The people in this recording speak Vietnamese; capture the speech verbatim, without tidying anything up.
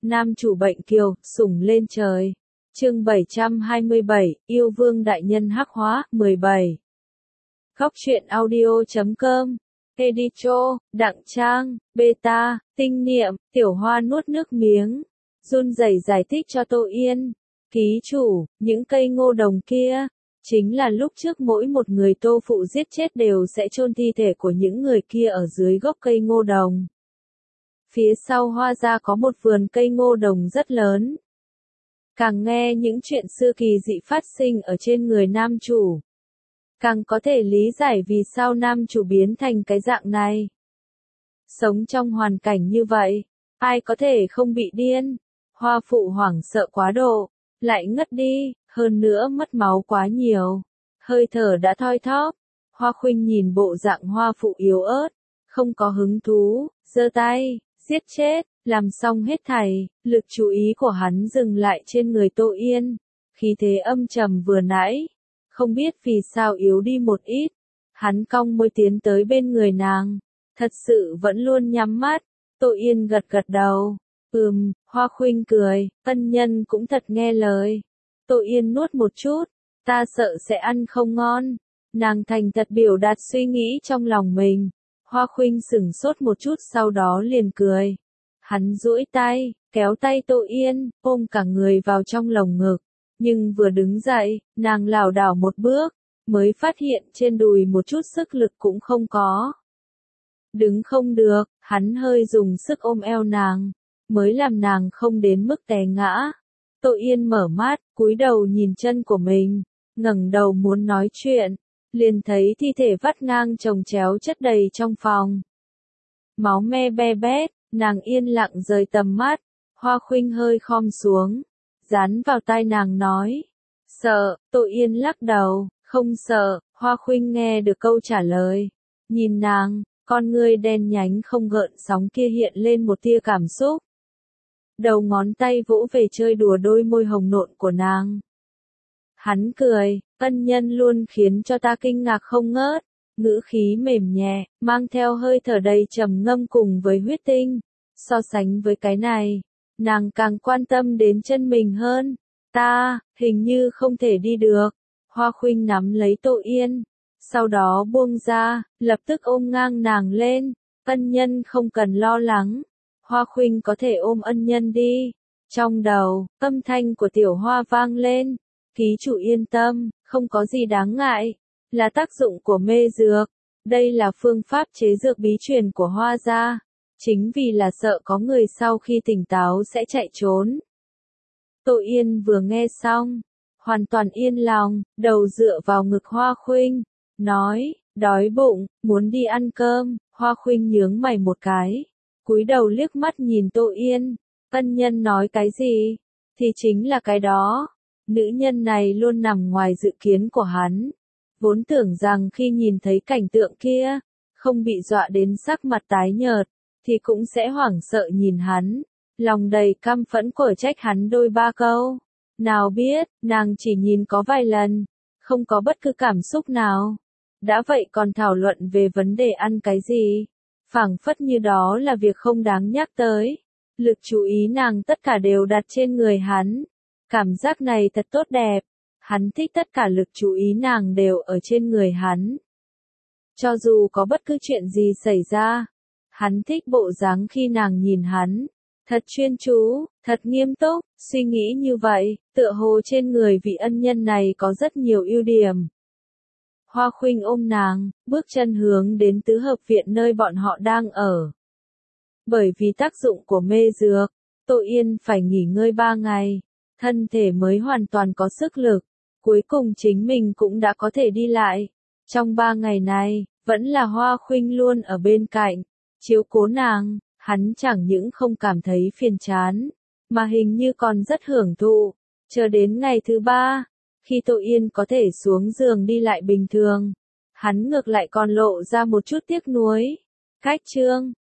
Nam chủ bệnh kiều, sủng lên trời. Chương bảy trăm hai mươi bảy, yêu vương đại nhân hắc hóa, mười bảy. Góc truyện audio chấm com, Edicho, Đặng Trang, Beta, Tinh Niệm, Tiểu Hoa nuốt nước miếng, run rẩy giải thích cho Tô Yên. Ký chủ, những cây ngô đồng kia, chính là lúc trước mỗi một người Tô phụ giết chết đều sẽ chôn thi thể của những người kia ở dưới gốc cây ngô đồng. Phía sau Hoa gia có một vườn cây ngô đồng rất lớn. Càng nghe những chuyện xưa kỳ dị phát sinh ở trên người nam chủ, càng có thể lý giải vì sao nam chủ biến thành cái dạng này. Sống trong hoàn cảnh như vậy, ai có thể không bị điên? Hoa phụ hoảng sợ quá độ, lại ngất đi, hơn nữa mất máu quá nhiều, hơi thở đã thoi thóp. Hoa Khuynh nhìn bộ dạng hoa phụ yếu ớt, không có hứng thú, giơ tay, giết chết. Làm xong hết thảy, lực chú ý của hắn dừng lại trên người Tô Yên. Khí thế âm trầm vừa nãy, không biết vì sao yếu đi một ít. Hắn cong môi tiến tới bên người nàng, thật sự vẫn luôn nhắm mắt. Tô Yên gật gật đầu, ừm, Hoa Khuynh cười, ân nhân cũng thật nghe lời. Tô Yên nuốt một chút, ta sợ sẽ ăn không ngon. Nàng thành thật biểu đạt suy nghĩ trong lòng mình. Hoa Khuynh sửng sốt một chút sau đó liền cười. Hắn duỗi tay, kéo tay Tô Yên, ôm cả người vào trong lồng ngực. Nhưng vừa đứng dậy, nàng lảo đảo một bước, mới phát hiện trên đùi một chút sức lực cũng không có. Đứng không được, hắn hơi dùng sức ôm eo nàng, mới làm nàng không đến mức té ngã. Tô Yên mở mắt, cúi đầu nhìn chân của mình, ngẩng đầu muốn nói chuyện, liền thấy thi thể vắt ngang chồng chéo chất đầy trong phòng. Máu me be bét. Nàng yên lặng rời tầm mắt, Hoa Khuynh hơi khom xuống, dán vào tai nàng nói. Sợ, Tô Yên lắc đầu, không sợ. Hoa Khuynh nghe được câu trả lời. Nhìn nàng, con ngươi đen nhánh không gợn sóng kia hiện lên một tia cảm xúc. Đầu ngón tay vỗ về chơi đùa đôi môi hồng nộn của nàng. Hắn cười, ân nhân luôn khiến cho ta kinh ngạc không ngớt. Ngữ khí mềm nhẹ, mang theo hơi thở đầy trầm ngâm cùng với huyết tinh. So sánh với cái này, nàng càng quan tâm đến chân mình hơn. Ta, hình như không thể đi được. Hoa Khuynh nắm lấy Tô Yên, sau đó buông ra, lập tức ôm ngang nàng lên. Ân nhân không cần lo lắng. Hoa Khuynh có thể ôm ân nhân đi. Trong đầu, âm thanh của Tiểu Hoa vang lên. Ký chủ yên tâm, không có gì đáng ngại. Là tác dụng của mê dược. Đây là phương pháp chế dược bí truyền của Hoa gia. Chính vì là sợ có người sau khi tỉnh táo sẽ chạy trốn. Tô Yên vừa nghe xong, hoàn toàn yên lòng, đầu dựa vào ngực Hoa Khuynh, nói, đói bụng, muốn đi ăn cơm. Hoa Khuynh nhướng mày một cái, cúi đầu liếc mắt nhìn Tô Yên. Ân nhân nói cái gì? Thì chính là cái đó. Nữ nhân này luôn nằm ngoài dự kiến của hắn. Vốn tưởng rằng khi nhìn thấy cảnh tượng kia, không bị dọa đến sắc mặt tái nhợt, thì cũng sẽ hoảng sợ nhìn hắn, lòng đầy căm phẫn của trách hắn đôi ba câu. Nào biết, nàng chỉ nhìn có vài lần, không có bất cứ cảm xúc nào. Đã vậy còn thảo luận về vấn đề ăn cái gì, phảng phất như đó là việc không đáng nhắc tới. Lực chú ý nàng tất cả đều đặt trên người hắn. Cảm giác này thật tốt đẹp. Hắn thích tất cả lực chú ý nàng đều ở trên người hắn. Cho dù có bất cứ chuyện gì xảy ra, hắn thích bộ dáng khi nàng nhìn hắn. Thật chuyên chú, thật nghiêm túc, suy nghĩ như vậy, tựa hồ trên người vị ân nhân này có rất nhiều ưu điểm. Hoa Khuynh ôm nàng, bước chân hướng đến tứ hợp viện nơi bọn họ đang ở. Bởi vì tác dụng của mê dược, Tô Yên phải nghỉ ngơi ba ngày, thân thể mới hoàn toàn có sức lực. Cuối cùng chính mình cũng đã có thể đi lại. Trong ba ngày này, vẫn là Hoa Khuynh luôn ở bên cạnh, chiếu cố nàng. Hắn chẳng những không cảm thấy phiền chán, mà hình như còn rất hưởng thụ. Chờ đến ngày thứ ba, khi Tô Yên có thể xuống giường đi lại bình thường, hắn ngược lại còn lộ ra một chút tiếc nuối. Cách chương